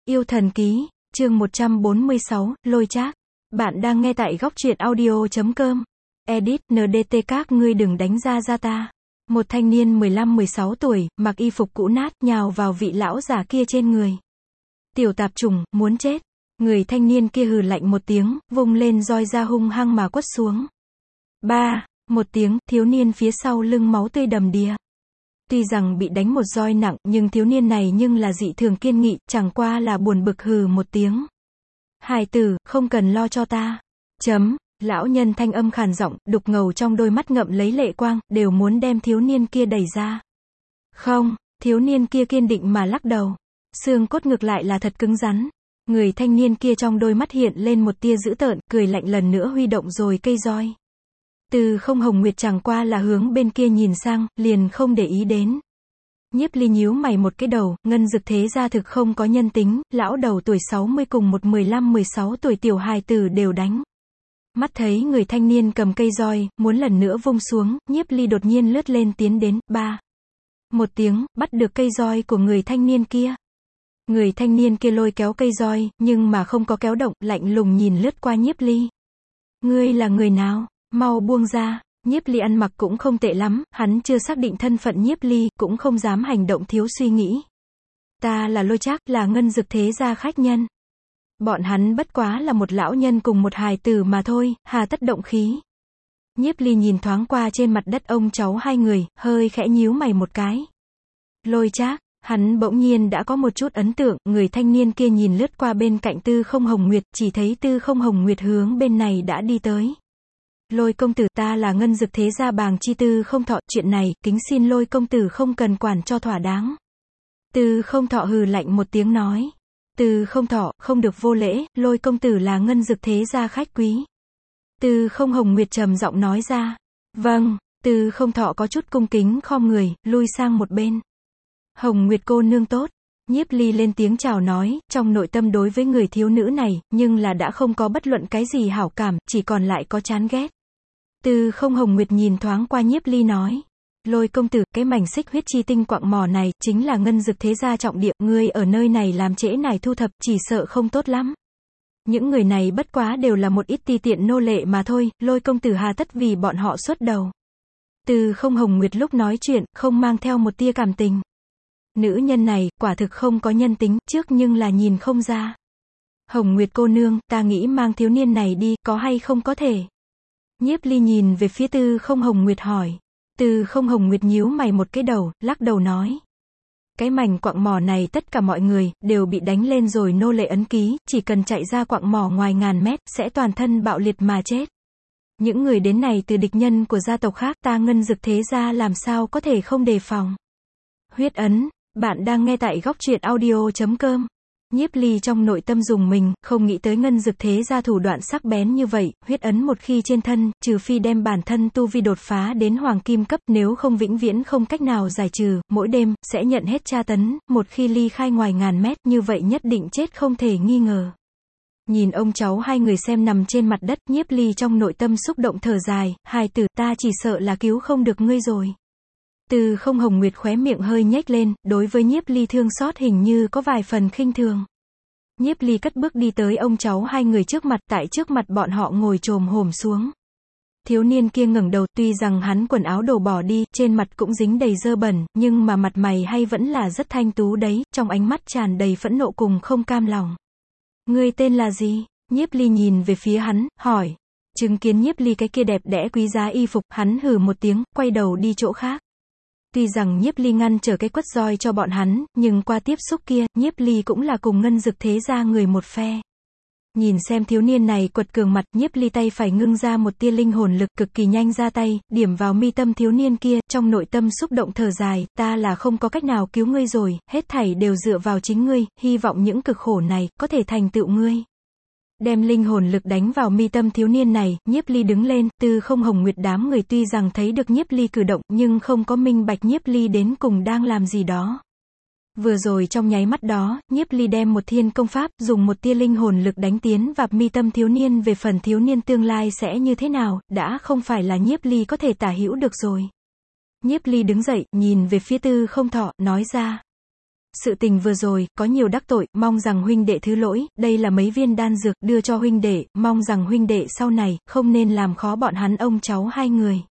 Yêu thần ký, chương 146, lôi trác. Bạn đang nghe tại góc truyện audio.com. Edit, NDT các ngươi đừng đánh ra ta. Một thanh niên 15-16 tuổi, mặc y phục cũ nát, nhào vào vị lão già kia trên người. Tiểu tạp chủng, muốn chết. Người thanh niên kia hừ lạnh một tiếng, vung lên roi ra hung hăng mà quất xuống. Ba, một tiếng, thiếu niên phía sau lưng máu tươi đầm đìa. Tuy rằng bị đánh một roi nặng, nhưng thiếu niên này nhưng là dị thường kiên nghị, chẳng qua là buồn bực hừ một tiếng. Hài tử, không cần lo cho ta. Lão nhân thanh âm khàn giọng, đục ngầu trong đôi mắt ngậm lấy lệ quang, đều muốn đem thiếu niên kia đẩy ra. Không, thiếu niên kia kiên định mà lắc đầu. Xương cốt ngược lại là thật cứng rắn. Người thanh niên kia trong đôi mắt hiện lên một tia dữ tợn, cười lạnh lần nữa huy động rồi cây roi. Từ Không Hồng Nguyệt chẳng qua là hướng bên kia nhìn sang, liền không để ý đến. Nhiếp Ly nhíu mày một cái đầu, Ngân Dực thế gia thực không có nhân tính, lão đầu tuổi 60 cùng một 15-16 tuổi tiểu hài tử đều đánh. Mắt thấy người thanh niên cầm cây roi, muốn lần nữa vung xuống, Nhiếp Ly đột nhiên lướt lên tiến đến, ba. Một tiếng, bắt được cây roi của người thanh niên kia. Người thanh niên kia lôi kéo cây roi, nhưng mà không có kéo động, lạnh lùng nhìn lướt qua Nhiếp Ly. Ngươi là người nào? Mau buông ra. Nhiếp Ly ăn mặc cũng không tệ lắm, hắn chưa xác định thân phận Nhiếp Ly, cũng không dám hành động thiếu suy nghĩ. Ta là Lôi Trác, là Ngân Dực thế gia khách nhân. Bọn hắn bất quá là một lão nhân cùng một hài tử mà thôi, hà tất động khí. Nhiếp Ly nhìn thoáng qua trên mặt đất ông cháu hai người, hơi khẽ nhíu mày một cái. Lôi Trác, hắn bỗng nhiên đã có một chút ấn tượng, người thanh niên kia nhìn lướt qua bên cạnh Tư Không Hồng Nguyệt, chỉ thấy Tư Không Hồng Nguyệt hướng bên này đã đi tới. Lôi công tử, ta là Ngân Dực thế gia Bàng Chi Tư Không Thọ, chuyện này, kính xin Lôi công tử không cần quản cho thỏa đáng. Tư Không Thọ hừ lạnh một tiếng nói. Tư Không Thọ, không được vô lễ, Lôi công tử là Ngân Dực thế gia khách quý. Tư Không Hồng Nguyệt trầm giọng nói ra. Vâng. Tư Không Thọ có chút cung kính khom người, lui sang một bên. Hồng Nguyệt cô nương tốt. Nhiếp Ly lên tiếng chào nói, trong nội tâm đối với người thiếu nữ này, nhưng là đã không có bất luận cái gì hảo cảm, chỉ còn lại có chán ghét. Tư Không Hồng Nguyệt nhìn thoáng qua Nhiếp Ly nói. Lôi công tử, cái mảnh xích huyết chi tinh quặng mỏ này, chính là Ngân Dực thế gia trọng địa, ngươi ở nơi này làm trễ nải thu thập, chỉ sợ không tốt lắm. Những người này bất quá đều là một ít ti tiện nô lệ mà thôi, Lôi công tử hà tất vì bọn họ xuất đầu. Tư Không Hồng Nguyệt lúc nói chuyện, không mang theo một tia cảm tình. Nữ nhân này, quả thực không có nhân tính, trước nhưng là nhìn không ra. Hồng Nguyệt cô nương, ta nghĩ mang thiếu niên này đi, có hay không có thể? Nhiếp Ly nhìn về phía Tư Không Hồng Nguyệt hỏi. Tư Không Hồng Nguyệt nhíu mày một cái đầu, lắc đầu nói. Cái mảnh quặng mỏ này tất cả mọi người, đều bị đánh lên rồi nô lệ ấn ký, chỉ cần chạy ra quặng mỏ ngoài ngàn mét, sẽ toàn thân bạo liệt mà chết. Những người đến này từ địch nhân của gia tộc khác, ta Ngân Dực thế gia làm sao có thể không đề phòng. Huyết ấn, bạn đang nghe tại góc truyện audio.com. Nhiếp Ly trong nội tâm dùng mình, không nghĩ tới Ngân Dực thế gia thủ đoạn sắc bén như vậy, huyết ấn một khi trên thân, trừ phi đem bản thân tu vi đột phá đến hoàng kim cấp, nếu không vĩnh viễn không cách nào giải trừ, mỗi đêm, sẽ nhận hết tra tấn, một khi ly khai ngoài ngàn mét, như vậy nhất định chết không thể nghi ngờ. Nhìn ông cháu hai người xem nằm trên mặt đất, Nhiếp Ly trong nội tâm xúc động thở dài, hài tử, ta chỉ sợ là cứu không được ngươi rồi. Tư Không Hồng Nguyệt khóe miệng hơi nhếch lên, đối với Nhiếp Ly thương xót hình như có vài phần khinh thường. Nhiếp Ly cất bước đi tới ông cháu hai người trước mặt, tại trước mặt bọn họ ngồi chồm hổm xuống. Thiếu niên kia ngẩng đầu, tuy rằng hắn quần áo đổ bỏ đi, trên mặt cũng dính đầy dơ bẩn, nhưng mà mặt mày hay vẫn là rất thanh tú đấy, trong ánh mắt tràn đầy phẫn nộ cùng không cam lòng. Ngươi tên là gì? Nhiếp Ly nhìn về phía hắn, hỏi. Chứng kiến Nhiếp Ly cái kia đẹp đẽ quý giá y phục, hắn hừ một tiếng, quay đầu đi chỗ khác. Tuy rằng Nhiếp Ly ngăn trở cái quất roi cho bọn hắn, nhưng qua tiếp xúc kia, Nhiếp Ly cũng là cùng Ngân Dực thế gia người một phe. Nhìn xem thiếu niên này quật cường mặt, Nhiếp Ly tay phải ngưng ra một tia linh hồn lực, cực kỳ nhanh ra tay, điểm vào mi tâm thiếu niên kia, trong nội tâm xúc động thở dài, ta là không có cách nào cứu ngươi rồi, hết thảy đều dựa vào chính ngươi, hy vọng những cực khổ này, có thể thành tựu ngươi. Đem linh hồn lực đánh vào mi tâm thiếu niên này, Nhiếp Ly đứng lên, Tư Không Hồng Nguyệt đám người tuy rằng thấy được Nhiếp Ly cử động, nhưng không có minh bạch Nhiếp Ly đến cùng đang làm gì đó. Vừa rồi trong nháy mắt đó, Nhiếp Ly đem một thiên công pháp, dùng một tia linh hồn lực đánh tiến vào mi tâm thiếu niên, về phần thiếu niên tương lai sẽ như thế nào, đã không phải là Nhiếp Ly có thể tả hữu được rồi. Nhiếp Ly đứng dậy, nhìn về phía Tư Không Thọ, nói ra. sự tình vừa rồi, có nhiều đắc tội, mong rằng huynh đệ thứ lỗi, đây là mấy viên đan dược, đưa cho huynh đệ, mong rằng huynh đệ sau này, không nên làm khó bọn hắn ông cháu hai người.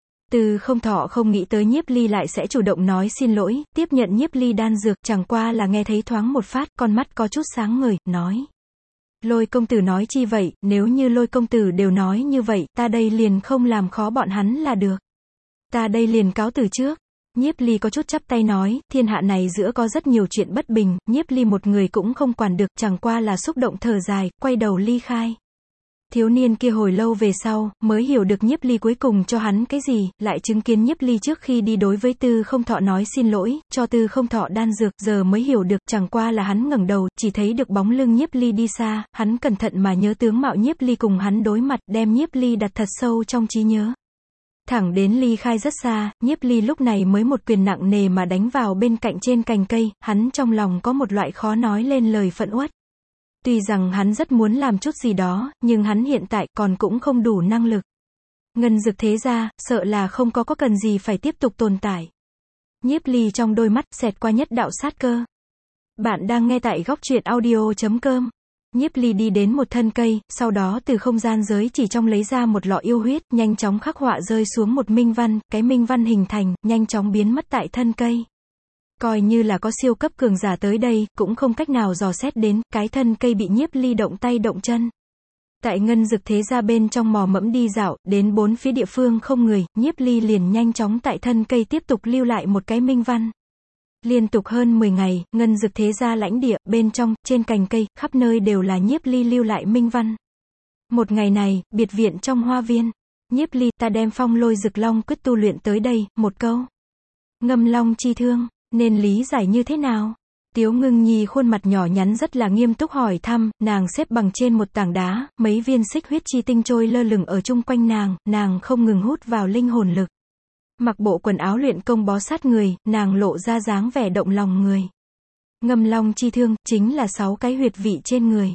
Từ Không Thọ không nghĩ tới Nhiếp Ly lại sẽ chủ động nói xin lỗi, tiếp nhận Nhiếp Ly đan dược, chẳng qua là nghe thấy thoáng một phát, con mắt có chút sáng ngời, nói. Lôi công tử nói chi vậy, nếu như Lôi công tử đều nói như vậy, ta đây liền không làm khó bọn hắn là được. Ta đây liền cáo từ trước. Nhiếp Ly có chút chắp tay nói, thiên hạ này giữa có rất nhiều chuyện bất bình, Nhiếp Ly một người cũng không quản được, chẳng qua là xúc động thở dài, quay đầu ly khai. Thiếu niên kia hồi lâu về sau, mới hiểu được Nhiếp Ly cuối cùng cho hắn cái gì, lại chứng kiến Nhiếp Ly trước khi đi đối với Tư Không Thọ nói xin lỗi, cho Tư Không Thọ đan dược, giờ mới hiểu được, chẳng qua là hắn ngẩng đầu, chỉ thấy được bóng lưng Nhiếp Ly đi xa, hắn cẩn thận mà nhớ tướng mạo Nhiếp Ly cùng hắn đối mặt, đem Nhiếp Ly đặt thật sâu trong trí nhớ. Thẳng đến ly khai rất xa, Nhiếp Ly lúc này mới một quyền nặng nề mà đánh vào bên cạnh trên cành cây, hắn trong lòng có một loại khó nói lên lời phẫn uất. Tuy rằng hắn rất muốn làm chút gì đó, nhưng hắn hiện tại còn cũng không đủ năng lực. Ngân Dực thế gia, sợ là không có cần gì phải tiếp tục tồn tại. Nhiếp Ly trong đôi mắt xẹt qua nhất đạo sát cơ. Bạn đang nghe tại Góc Truyện Audio.com. Nhiếp Ly đi đến một thân cây, sau đó từ không gian giới chỉ trong lấy ra một lọ yêu huyết, nhanh chóng khắc họa rơi xuống một minh văn, cái minh văn hình thành, nhanh chóng biến mất tại thân cây. Coi như là có siêu cấp cường giả tới đây, cũng không cách nào dò xét đến, cái thân cây bị Nhiếp Ly động tay động chân. Tại Ngân Dực thế gia bên trong mò mẫm đi dạo, đến bốn phía địa phương không người, Nhiếp Ly liền nhanh chóng tại thân cây tiếp tục lưu lại một cái minh văn. Liên tục hơn 10 ngày, Ngân Dực thế gia lãnh địa, bên trong, trên cành cây, khắp nơi đều là Nhiếp Ly lưu lại minh văn. Một ngày này, biệt viện trong hoa viên. Nhiếp Ly, ta đem Phong Lôi Dực Long quyết tu luyện tới đây, một câu. Ngâm long chi thương, nên lý giải như thế nào? Tiếu Ngưng Nhi khuôn mặt nhỏ nhắn rất là nghiêm túc hỏi thăm, nàng xếp bằng trên một tảng đá, mấy viên xích huyết chi tinh trôi lơ lửng ở chung quanh nàng không ngừng hút vào linh hồn lực. Mặc bộ quần áo luyện công bó sát người, nàng lộ ra dáng vẻ động lòng người. Ngâm long chi thương, chính là 6 cái huyệt vị trên người.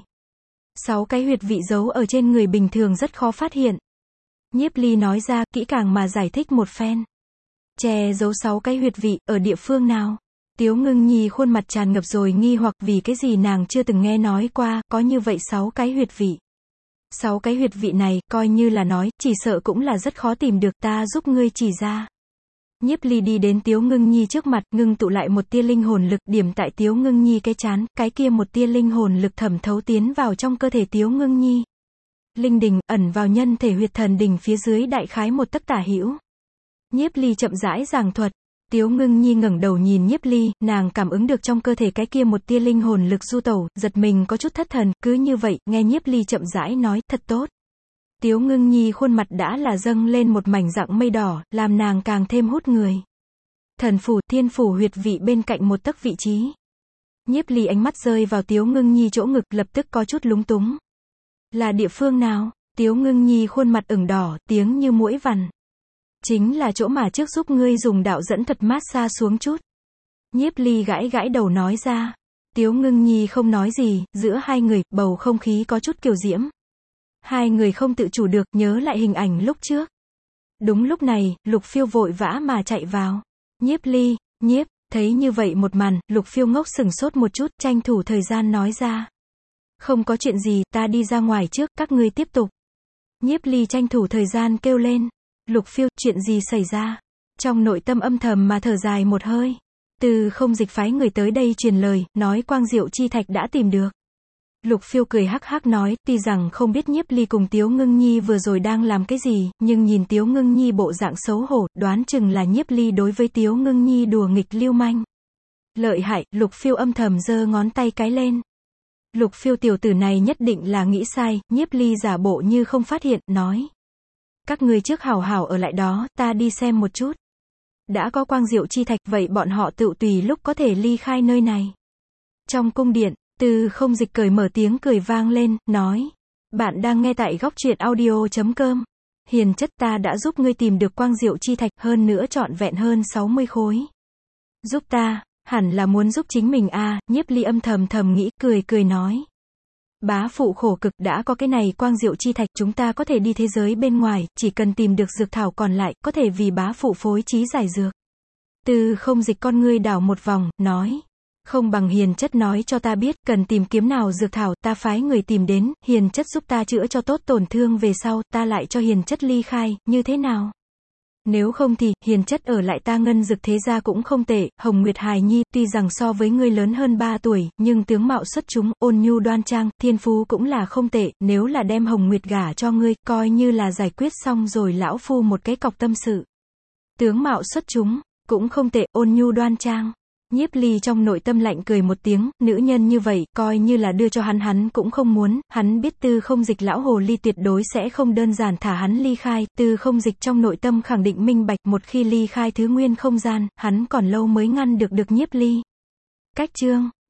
6 cái huyệt vị giấu ở trên người bình thường rất khó phát hiện. Nhiếp Ly nói ra, kỹ càng mà giải thích một phen. Che giấu 6 cái huyệt vị, ở địa phương nào? Tiếu Ngưng Nhi khuôn mặt tràn ngập rồi nghi hoặc vì cái gì nàng chưa từng nghe nói qua, có như vậy 6 cái huyệt vị. 6 cái huyệt vị này, coi như là nói, chỉ sợ cũng là rất khó tìm được, ta giúp ngươi chỉ ra. Nhiếp Ly đi đến Tiếu Ngưng Nhi trước mặt, ngưng tụ lại một tia linh hồn lực, điểm tại Tiếu Ngưng Nhi cái trán, cái kia một tia linh hồn lực thẩm thấu tiến vào trong cơ thể Tiếu Ngưng Nhi. Linh đình, ẩn vào nhân thể huyệt thần đình phía dưới đại khái một tấc tả hữu. Nhiếp Ly chậm rãi giảng thuật. Tiếu Ngưng Nhi ngẩng đầu nhìn Nhiếp Ly, nàng cảm ứng được trong cơ thể cái kia một tia linh hồn lực du tẩu, giật mình có chút thất thần, cứ như vậy, nghe Nhiếp Ly chậm rãi nói, thật tốt. Tiếu Ngưng Nhi khuôn mặt đã là dâng lên một mảnh dạng mây đỏ, làm nàng càng thêm hút người. Thần phủ, thiên phủ huyệt vị bên cạnh một tấc vị trí. Nhiếp Ly ánh mắt rơi vào Tiếu Ngưng Nhi chỗ ngực, lập tức có chút lúng túng. Là địa phương nào? Tiếu Ngưng Nhi khuôn mặt ửng đỏ, tiếng như muỗi vằn. Chính là chỗ mà trước giúp ngươi dùng đạo dẫn thuật mát xa xuống chút. Nhiếp Ly gãi gãi đầu nói ra. Tiếu Ngưng Nhi không nói gì, giữa hai người, bầu không khí có chút kiều diễm. Hai người không tự chủ được, nhớ lại hình ảnh lúc trước. Đúng lúc này, Lục Phiêu vội vã mà chạy vào. Nhiếp Ly, thấy như vậy một màn, Lục Phiêu ngốc sửng sốt một chút, tranh thủ thời gian nói ra. Không có chuyện gì, ta đi ra ngoài trước, các ngươi tiếp tục. Nhiếp Ly tranh thủ thời gian kêu lên. Lục Phiêu, chuyện gì xảy ra? Trong nội tâm âm thầm mà thở dài một hơi. Từ Không Dịch phái người tới đây truyền lời, nói Quang Diệu Chi Thạch đã tìm được. Lục Phiêu cười hắc hắc nói, tuy rằng không biết Nhiếp Ly cùng Tiếu Ngưng Nhi vừa rồi đang làm cái gì, nhưng nhìn Tiếu Ngưng Nhi bộ dạng xấu hổ, đoán chừng là Nhiếp Ly đối với Tiếu Ngưng Nhi đùa nghịch lưu manh. Lợi hại, Lục Phiêu âm thầm giơ ngón tay cái lên. Lục Phiêu tiểu tử này nhất định là nghĩ sai, Nhiếp Ly giả bộ như không phát hiện, nói. Các ngươi trước hảo hảo ở lại đó, ta đi xem một chút. Đã có Quang Diệu Chi Thạch, vậy bọn họ tự tùy lúc có thể ly khai nơi này. Trong cung điện, Từ Không Dịch cởi mở tiếng cười vang lên, nói. Bạn đang nghe tại Góc Truyện Audio.com. Hiền chất, ta đã giúp ngươi tìm được Quang Diệu Chi Thạch, hơn nữa trọn vẹn hơn 60 khối. Giúp ta, hẳn là muốn giúp chính mình à, Nhiếp Ly âm thầm nghĩ, cười nói. Bá phụ khổ cực, đã có cái này Quang Diệu Chi Thạch, chúng ta có thể đi thế giới bên ngoài, chỉ cần tìm được dược thảo còn lại, có thể vì bá phụ phối trí giải dược. Từ Không Dịch con ngươi đảo một vòng, nói. Không bằng hiền chất nói cho ta biết, cần tìm kiếm nào dược thảo, ta phái người tìm đến, hiền chất giúp ta chữa cho tốt tổn thương về sau, ta lại cho hiền chất ly khai, như thế nào? Nếu không thì, hiền chất ở lại ta Ngân Dực thế gia cũng không tệ, Hồng Nguyệt hài nhi, tuy rằng so với ngươi lớn hơn 3 tuổi, nhưng tướng mạo xuất chúng, ôn nhu đoan trang, thiên phú cũng là không tệ, nếu là đem Hồng Nguyệt gả cho ngươi, coi như là giải quyết xong rồi lão phu một cái cọc tâm sự. Tướng mạo xuất chúng, cũng không tệ, ôn nhu đoan trang. Nhiếp Ly trong nội tâm lạnh cười một tiếng, nữ nhân như vậy, coi như là đưa cho hắn cũng không muốn, hắn biết Tư Không Dịch lão hồ ly tuyệt đối sẽ không đơn giản thả hắn ly khai, Tư Không Dịch trong nội tâm khẳng định minh bạch, một khi ly khai thứ nguyên không gian, hắn còn lâu mới ngăn được Nhiếp Ly. Cách chương